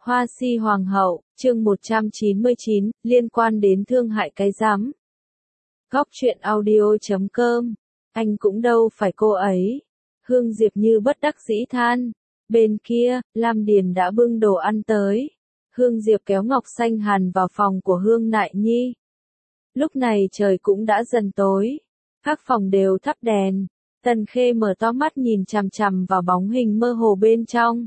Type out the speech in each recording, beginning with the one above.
Hoa si hoàng hậu, chương 199, liên quan đến thương hại cái rắm. Góc truyện audio.com, anh cũng đâu phải cô ấy. Hương Diệp như bất đắc dĩ than. Bên kia, Lam Điền đã bưng đồ ăn tới. Hương Diệp kéo Ngọc Xanh Hàn vào phòng của Hương Nại Nhi. Lúc này trời cũng đã dần tối. Các phòng đều thắp đèn. Tần Khê mở to mắt nhìn chằm chằm vào bóng hình mơ hồ bên trong.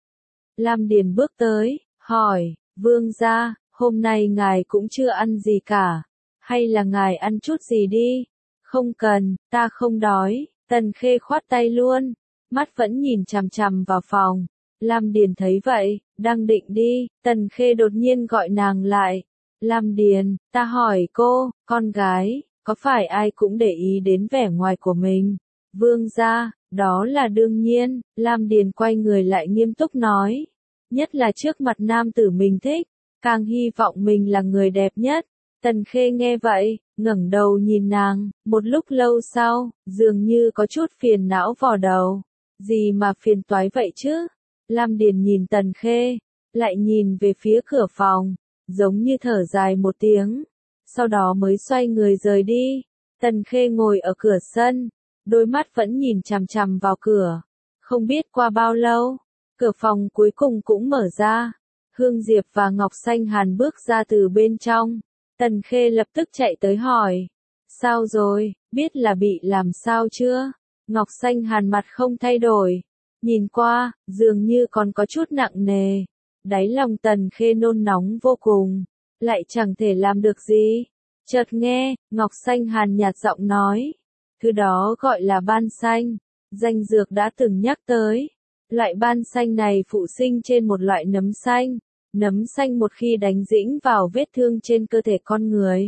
Lam Điền bước tới, hỏi, vương gia, hôm nay ngài cũng chưa ăn gì cả, hay là ngài ăn chút gì đi? Không cần, ta không đói. Tần Khê khoát tay luôn, mắt vẫn nhìn chằm chằm vào phòng. Lam Điền thấy vậy, đang định đi, Tần Khê đột nhiên gọi nàng lại. Lam Điền, ta hỏi cô, con gái, có phải ai cũng để ý đến vẻ ngoài của mình? Vương gia, đó là đương nhiên. Lam Điền quay người lại nghiêm túc nói. Nhất là trước mặt nam tử mình thích, càng hy vọng mình là người đẹp nhất. Tần Khê nghe vậy, ngẩng đầu nhìn nàng, một lúc lâu sau, dường như có chút phiền não vò đầu. Gì mà phiền toái vậy chứ? Lam Điền nhìn Tần Khê, lại nhìn về phía cửa phòng, giống như thở dài một tiếng, sau đó mới xoay người rời đi. Tần Khê ngồi ở cửa sân, đôi mắt vẫn nhìn chằm chằm vào cửa. Không biết qua bao lâu, cửa phòng cuối cùng cũng mở ra. Hương Diệp và Ngọc Xanh Hàn bước ra từ bên trong. Tần Khê lập tức chạy tới hỏi. Sao rồi, biết là bị làm sao chưa? Ngọc Xanh Hàn mặt không thay đổi. Nhìn qua, dường như còn có chút nặng nề. Đáy lòng Tần Khê nôn nóng vô cùng. Lại chẳng thể làm được gì. Chợt nghe, Ngọc Xanh Hàn nhạt giọng nói. Thứ đó gọi là ban xanh. Danh dược đã từng nhắc tới. Loại ban xanh này phụ sinh trên một loại nấm xanh. Nấm xanh một khi đánh dĩnh vào vết thương trên cơ thể con người,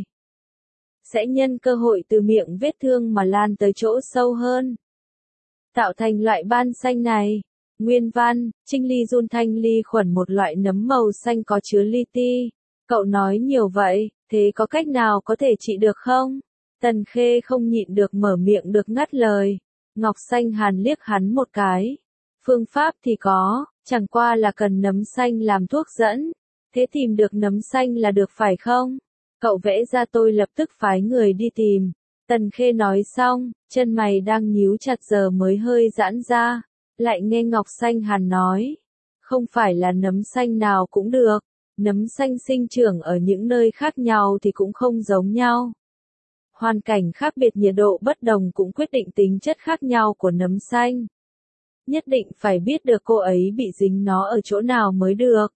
sẽ nhân cơ hội từ miệng vết thương mà lan tới chỗ sâu hơn. Tạo thành loại ban xanh này. Nguyên văn, Trinh Ly Jun Thanh Ly khuẩn một loại nấm màu xanh có chứa li ti. Cậu nói nhiều vậy, thế có cách nào có thể trị được không? Tần Khê không nhịn được mở miệng được ngắt lời. Ngọc Xanh Hàn liếc hắn một cái. Phương pháp thì có, chẳng qua là cần nấm xanh làm thuốc dẫn. Thế tìm được nấm xanh là được phải không? Cậu vẽ ra tôi lập tức phái người đi tìm. Tần Khê nói xong, chân mày đang nhíu chặt giờ mới hơi giãn ra. Lại nghe Ngọc Xanh Hàn nói. Không phải là nấm xanh nào cũng được. Nấm xanh sinh trưởng ở những nơi khác nhau thì cũng không giống nhau. Hoàn cảnh khác biệt, nhiệt độ bất đồng cũng quyết định tính chất khác nhau của nấm xanh. Nhất định phải biết được cô ấy bị dính nó ở chỗ nào mới được.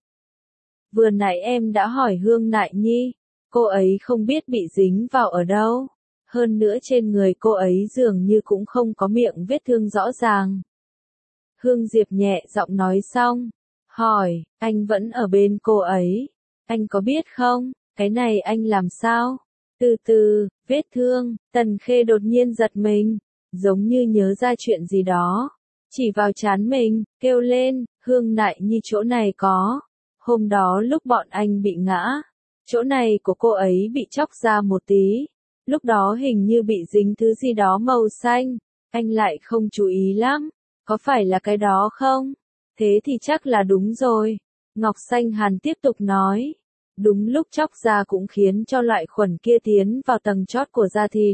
Vừa nãy em đã hỏi Hương Nại Nhi, cô ấy không biết bị dính vào ở đâu. Hơn nữa trên người cô ấy dường như cũng không có miệng vết thương rõ ràng. Hương Diệp nhẹ giọng nói xong, hỏi, anh vẫn ở bên cô ấy. Anh có biết không, cái này anh làm sao? Từ từ, vết thương. Tần Khê đột nhiên giật mình, giống như nhớ ra chuyện gì đó. Chỉ vào trán mình, kêu lên, Hương Nại Nhi chỗ này có. Hôm đó lúc bọn anh bị ngã, chỗ này của cô ấy bị chóc ra một tí. Lúc đó hình như bị dính thứ gì đó màu xanh. Anh lại không chú ý lắm. Có phải là cái đó không? Thế thì chắc là đúng rồi. Ngọc Xanh Hàn tiếp tục nói. Đúng lúc chóc ra cũng khiến cho loại khuẩn kia tiến vào tầng chót của da thịt.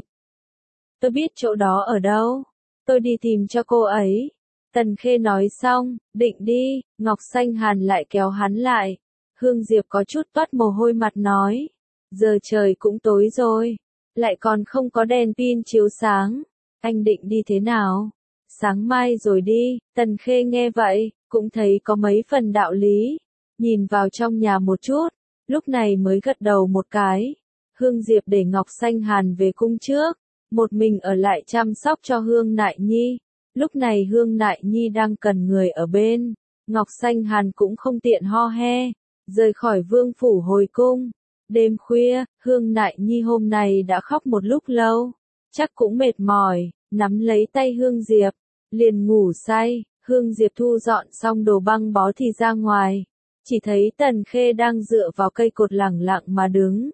Tôi biết chỗ đó ở đâu. Tôi đi tìm cho cô ấy. Tần Khê nói xong, định đi, Ngọc Xanh Hàn lại kéo hắn lại. Hương Diệp có chút toát mồ hôi mặt nói. Giờ trời cũng tối rồi. Lại còn không có đèn pin chiếu sáng. Anh định đi thế nào? Sáng mai rồi đi. Tần Khê nghe vậy, cũng thấy có mấy phần đạo lý. Nhìn vào trong nhà một chút, lúc này mới gật đầu một cái. Hương Diệp để Ngọc Xanh Hàn về cung trước. Một mình ở lại chăm sóc cho Hương Nại Nhi. Lúc này Hương Nại Nhi đang cần người ở bên. Ngọc Xanh Hàn cũng không tiện ho he. Rời khỏi vương phủ hồi cung. Đêm khuya, Hương Nại Nhi hôm nay đã khóc một lúc lâu. Chắc cũng mệt mỏi, nắm lấy tay Hương Diệp. Liền ngủ say. Hương Diệp thu dọn xong đồ băng bó thì ra ngoài. Chỉ thấy Tần Khê đang dựa vào cây cột lẳng lặng mà đứng.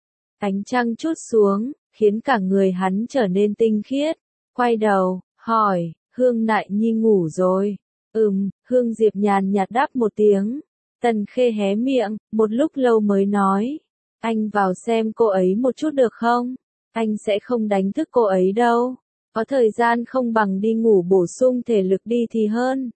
Ánh trăng trút xuống, khiến cả người hắn trở nên tinh khiết. Quay đầu, hỏi. Hương Nại Nhi ngủ rồi. Hương Diệp nhàn nhạt đáp một tiếng. Tần Khê hé miệng, một lúc lâu mới nói. Anh vào xem cô ấy một chút được không? Anh sẽ không đánh thức cô ấy đâu. Có thời gian không bằng đi ngủ bổ sung thể lực đi thì hơn.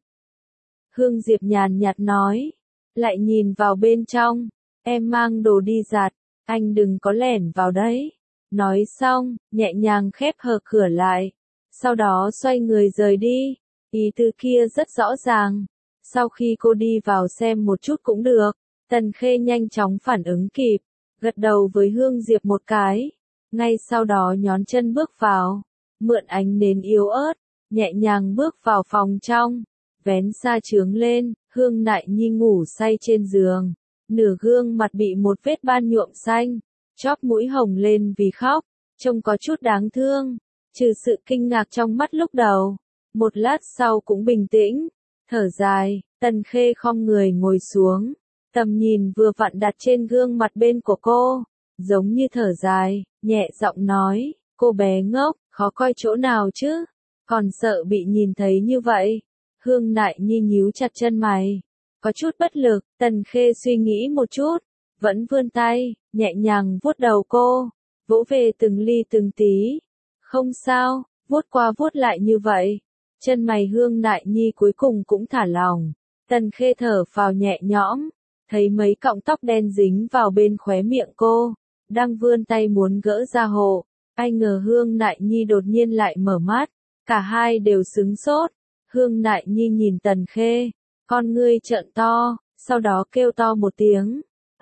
Hương Diệp nhàn nhạt nói. Lại nhìn vào bên trong. Em mang đồ đi giặt. Anh đừng có lẻn vào đấy. Nói xong, nhẹ nhàng khép hờ cửa lại. Sau đó xoay người rời đi. Ý tứ kia rất rõ ràng. Sau khi cô đi vào xem một chút cũng được. Tần Khê nhanh chóng phản ứng kịp. Gật đầu với Hương Diệp một cái. Ngay sau đó nhón chân bước vào. Mượn ánh nến yếu ớt. Nhẹ nhàng bước vào phòng trong. Vén sa chướng lên. Hương Nại Nhi ngủ say trên giường. Nửa gương mặt bị một vết ban nhuộm xanh. Chóp mũi hồng lên vì khóc. Trông có chút đáng thương. Trừ sự kinh ngạc trong mắt lúc đầu. Một lát sau cũng bình tĩnh. Thở dài, Tần Khê khom người ngồi xuống. Tầm nhìn vừa vặn đặt trên gương mặt bên của cô. Giống như thở dài, nhẹ giọng nói. Cô bé ngốc, khó coi chỗ nào chứ? Còn sợ bị nhìn thấy như vậy. Hương Nại Nhi nhíu chặt chân mày. Có chút bất lực, Tần Khê suy nghĩ một chút. Vẫn vươn tay, nhẹ nhàng vuốt đầu cô. Vỗ về từng ly từng tí. Không sao, vuốt qua vuốt lại như vậy. Chân mày Hương Nại Nhi cuối cùng cũng thả lỏng. Tần Khê thở phào nhẹ nhõm. Thấy mấy cọng tóc đen dính vào bên khóe miệng cô. Đang vươn tay muốn gỡ ra hộ. Ai ngờ Hương Nại Nhi đột nhiên lại mở mắt. Cả hai đều sững sốt. Hương Nại Nhi nhìn Tần Khê. Con ngươi trợn to. Sau đó kêu to một tiếng.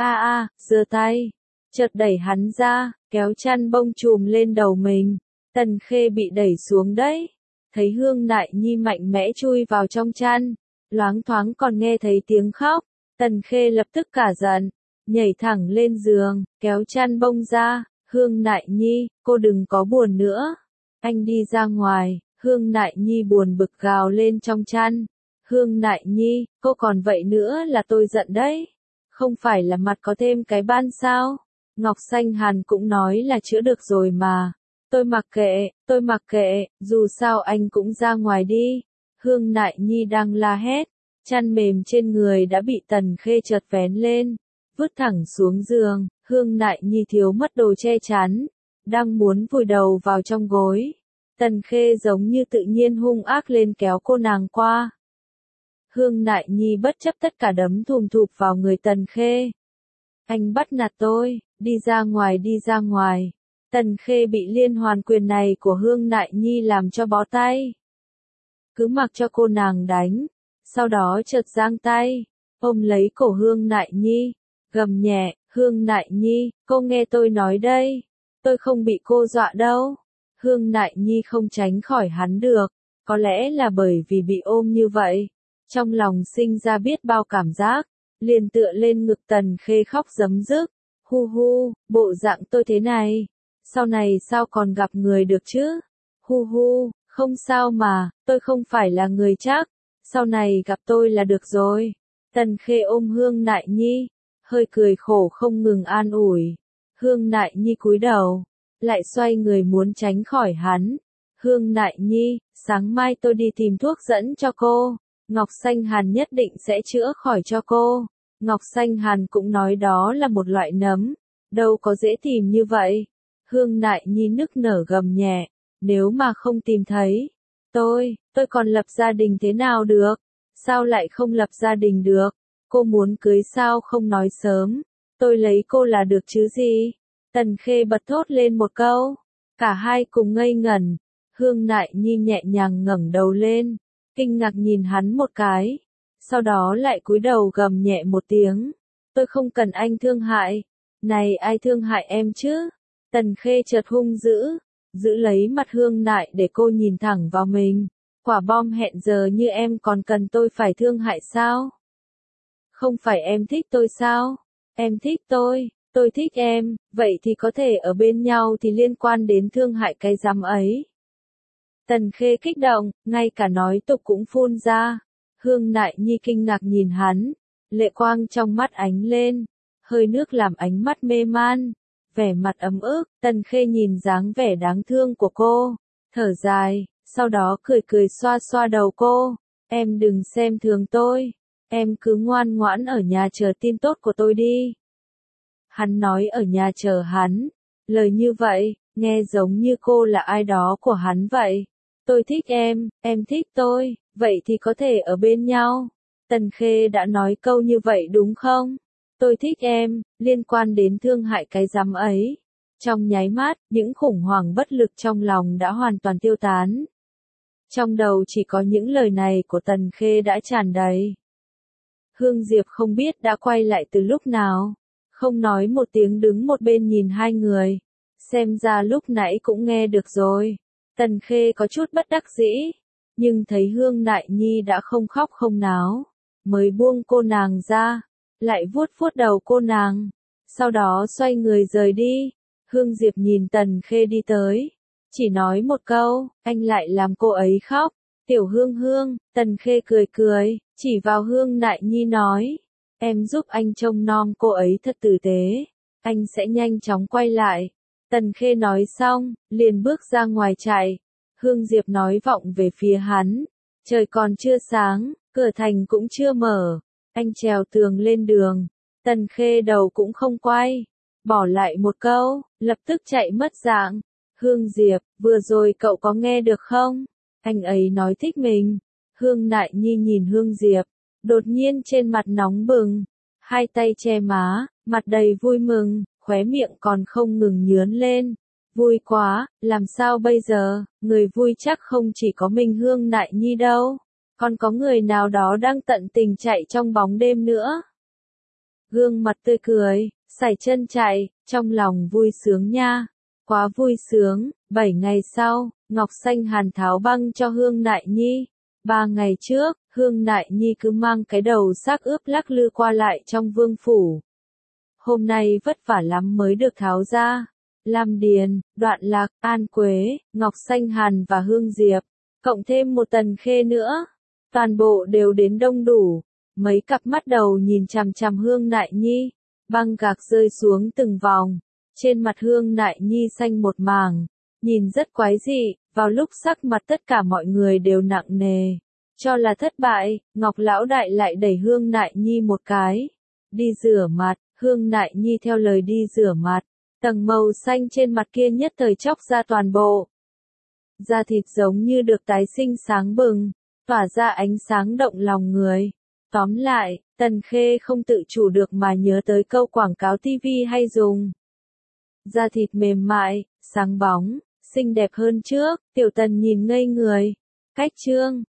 Giơ tay. Chợt đẩy hắn ra. Kéo chăn bông trùm lên đầu mình. Tần Khê bị đẩy xuống đấy. Thấy Hương Nại Nhi mạnh mẽ chui vào trong chăn. Loáng thoáng còn nghe thấy tiếng khóc. Tần Khê lập tức cả giận. Nhảy thẳng lên giường. Kéo chăn bông ra. Hương Nại Nhi, cô đừng có buồn nữa. Anh đi ra ngoài. Hương Nại Nhi buồn bực gào lên trong chăn. Hương Nại Nhi, cô còn vậy nữa là tôi giận đấy. Không phải là mặt có thêm cái ban sao? Ngọc Xanh Hàn cũng nói là chữa được rồi mà. Tôi mặc kệ, dù sao anh cũng ra ngoài đi. Hương Nại Nhi đang la hét. Chăn mềm trên người đã bị Tần Khê chợt vén lên. Vứt thẳng xuống giường. Hương Nại Nhi thiếu mất đồ che chắn. Đang muốn vùi đầu vào trong gối. Tần Khê giống như tự nhiên hung ác lên kéo cô nàng qua. Hương Nại Nhi bất chấp tất cả đấm thùm thụp vào người Tần Khê. Anh bắt nạt tôi, đi ra ngoài đi ra ngoài. Tần Khê bị liên hoàn quyền này của Hương Nại Nhi làm cho bó tay. Cứ mặc cho cô nàng đánh. Sau đó chợt giang tay. Ôm lấy cổ Hương Nại Nhi. Gầm nhẹ, Hương Nại Nhi, cô nghe tôi nói đây. Tôi không bị cô dọa đâu. Hương Nại Nhi không tránh khỏi hắn được. Có lẽ là bởi vì bị ôm như vậy. Trong lòng sinh ra biết bao cảm giác. Liền tựa lên ngực Tần Khê khóc rấm rức. Hu hu, bộ dạng tôi thế này. Sau này sao còn gặp người được chứ? Hu hu, không sao mà, tôi không phải là người chắc. Sau này gặp tôi là được rồi. Tần Khê ôm Hương Nại Nhi. Hơi cười khổ không ngừng an ủi. Hương Nại Nhi cúi đầu. Lại xoay người muốn tránh khỏi hắn. Hương Nại Nhi, sáng mai tôi đi tìm thuốc dẫn cho cô. Ngọc Xanh Hàn nhất định sẽ chữa khỏi cho cô. Ngọc Xanh Hàn cũng nói đó là một loại nấm. Đâu có dễ tìm như vậy. Hương Nại Nhi nức nở gầm nhẹ. Nếu mà không tìm thấy. Tôi còn lập gia đình thế nào được? Sao lại không lập gia đình được? Cô muốn cưới sao không nói sớm? Tôi lấy cô là được chứ gì? Tần Khê bật thốt lên một câu. Cả hai cùng ngây ngẩn. Hương Nại Nhi nhẹ nhàng ngẩng đầu lên. Kinh ngạc nhìn hắn một cái. Sau đó lại cúi đầu gầm nhẹ một tiếng. Tôi không cần anh thương hại. Này ai thương hại em chứ? Tần Khê chợt hung dữ. Giữ lấy mặt Hương Nại để cô nhìn thẳng vào mình. Quả bom hẹn giờ như em còn cần tôi phải thương hại sao? Không phải em thích tôi sao? Em thích tôi thích em, vậy thì có thể ở bên nhau thì liên quan đến thương hại cái dám ấy. Tần Khê kích động, ngay cả nói tục cũng phun ra. Hương Nại Nhi kinh ngạc nhìn hắn, lệ quang trong mắt ánh lên, hơi nước làm ánh mắt mê man, vẻ mặt ấm ức. Tần Khê nhìn dáng vẻ đáng thương của cô, thở dài, sau đó cười cười xoa xoa đầu cô. Em đừng xem thường tôi. em cứ ngoan ngoãn ở nhà chờ tin tốt của tôi đi. Hắn nói ở nhà chờ hắn. Lời như vậy, nghe giống như cô là ai đó của hắn vậy. Tôi thích em thích tôi, vậy thì có thể ở bên nhau. Tần Khê đã nói câu như vậy đúng không? Tôi thích em, liên quan đến thương hại cái rắm ấy. Trong nháy mắt, những khủng hoảng bất lực trong lòng đã hoàn toàn tiêu tán. Trong đầu chỉ có những lời này của Tần Khê đã tràn đầy. Hương Diệp không biết đã quay lại từ lúc nào. Không nói một tiếng đứng một bên nhìn hai người. Xem ra lúc nãy cũng nghe được rồi. Tần Khê có chút bất đắc dĩ. Nhưng thấy Hương Nại Nhi đã không khóc không náo. Mới buông cô nàng ra. Lại vuốt vuốt đầu cô nàng. Sau đó xoay người rời đi. Hương Diệp nhìn Tần Khê đi tới. Chỉ nói một câu, anh lại làm cô ấy khóc. Tiểu Hương Hương, Tần Khê cười cười, chỉ vào Hương Nại Nhi nói. Em giúp anh trông nom cô ấy thật tử tế. Anh sẽ nhanh chóng quay lại. Tần Khê nói xong, liền bước ra ngoài chạy. Hương Diệp nói vọng về phía hắn. Trời còn chưa sáng, cửa thành cũng chưa mở. Anh trèo tường lên đường. Tần Khê đầu cũng không quay. Bỏ lại một câu, lập tức chạy mất dạng. Hương Diệp, vừa rồi cậu có nghe được không? Anh ấy nói thích mình. Hương Nại Nhi nhìn Hương Diệp. Đột nhiên trên mặt nóng bừng. Hai tay che má, mặt đầy vui mừng, khóe miệng còn không ngừng nhướn lên. Vui quá, làm sao bây giờ? Người vui chắc không chỉ có mình Hương Nại Nhi đâu. Còn có người nào đó đang tận tình chạy trong bóng đêm nữa. Gương mặt tươi cười, sải chân chạy, trong lòng vui sướng nha. Quá vui sướng. 7 ngày sau, Ngọc Xanh Hàn tháo băng cho Hương Nại Nhi. 3 ngày trước, Hương Nại Nhi cứ mang cái đầu xác ướp lắc lư qua lại trong vương phủ. Hôm nay vất vả lắm mới được tháo ra. Lam Điền, Đoạn Lạc, An Quế, Ngọc Xanh Hàn và Hương Diệp, cộng thêm một Tần Khê nữa. Toàn bộ đều đến đông đủ. Mấy cặp mắt đầu nhìn chằm chằm Hương Nại Nhi. Băng gạc rơi xuống từng vòng. Trên mặt Hương Nại Nhi xanh một mảng. Nhìn rất quái dị. Vào lúc sắc mặt tất cả mọi người đều nặng nề. Cho là thất bại, Ngọc Lão Đại lại đẩy Hương Nại Nhi một cái. Đi rửa mặt. Hương Nại Nhi theo lời đi rửa mặt. Tầng màu xanh trên mặt kia nhất thời chóc ra toàn bộ. Da thịt giống như được tái sinh sáng bừng. Tỏa ra ánh sáng động lòng người. Tóm lại, Tần Khê không tự chủ được mà nhớ tới câu quảng cáo TV hay dùng. Da thịt mềm mại, sáng bóng, xinh đẹp hơn trước, Tiểu Tần nhìn ngây người. Cách chương